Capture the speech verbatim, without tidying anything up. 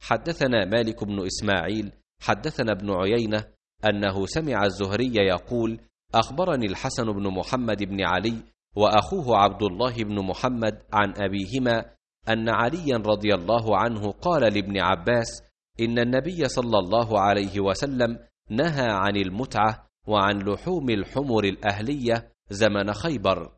حدثنا مالك بن إسماعيل حدثنا ابن عيينة أنه سمع الزهري يقول: أخبرني الحسن بن محمد بن علي وأخوه عبد الله بن محمد عن أبيهما أن عليا رضي الله عنه قال لابن عباس: إن النبي صلى الله عليه وسلم نهى عن المتعة وعن لحوم الحمر الأهلية زمن خيبر.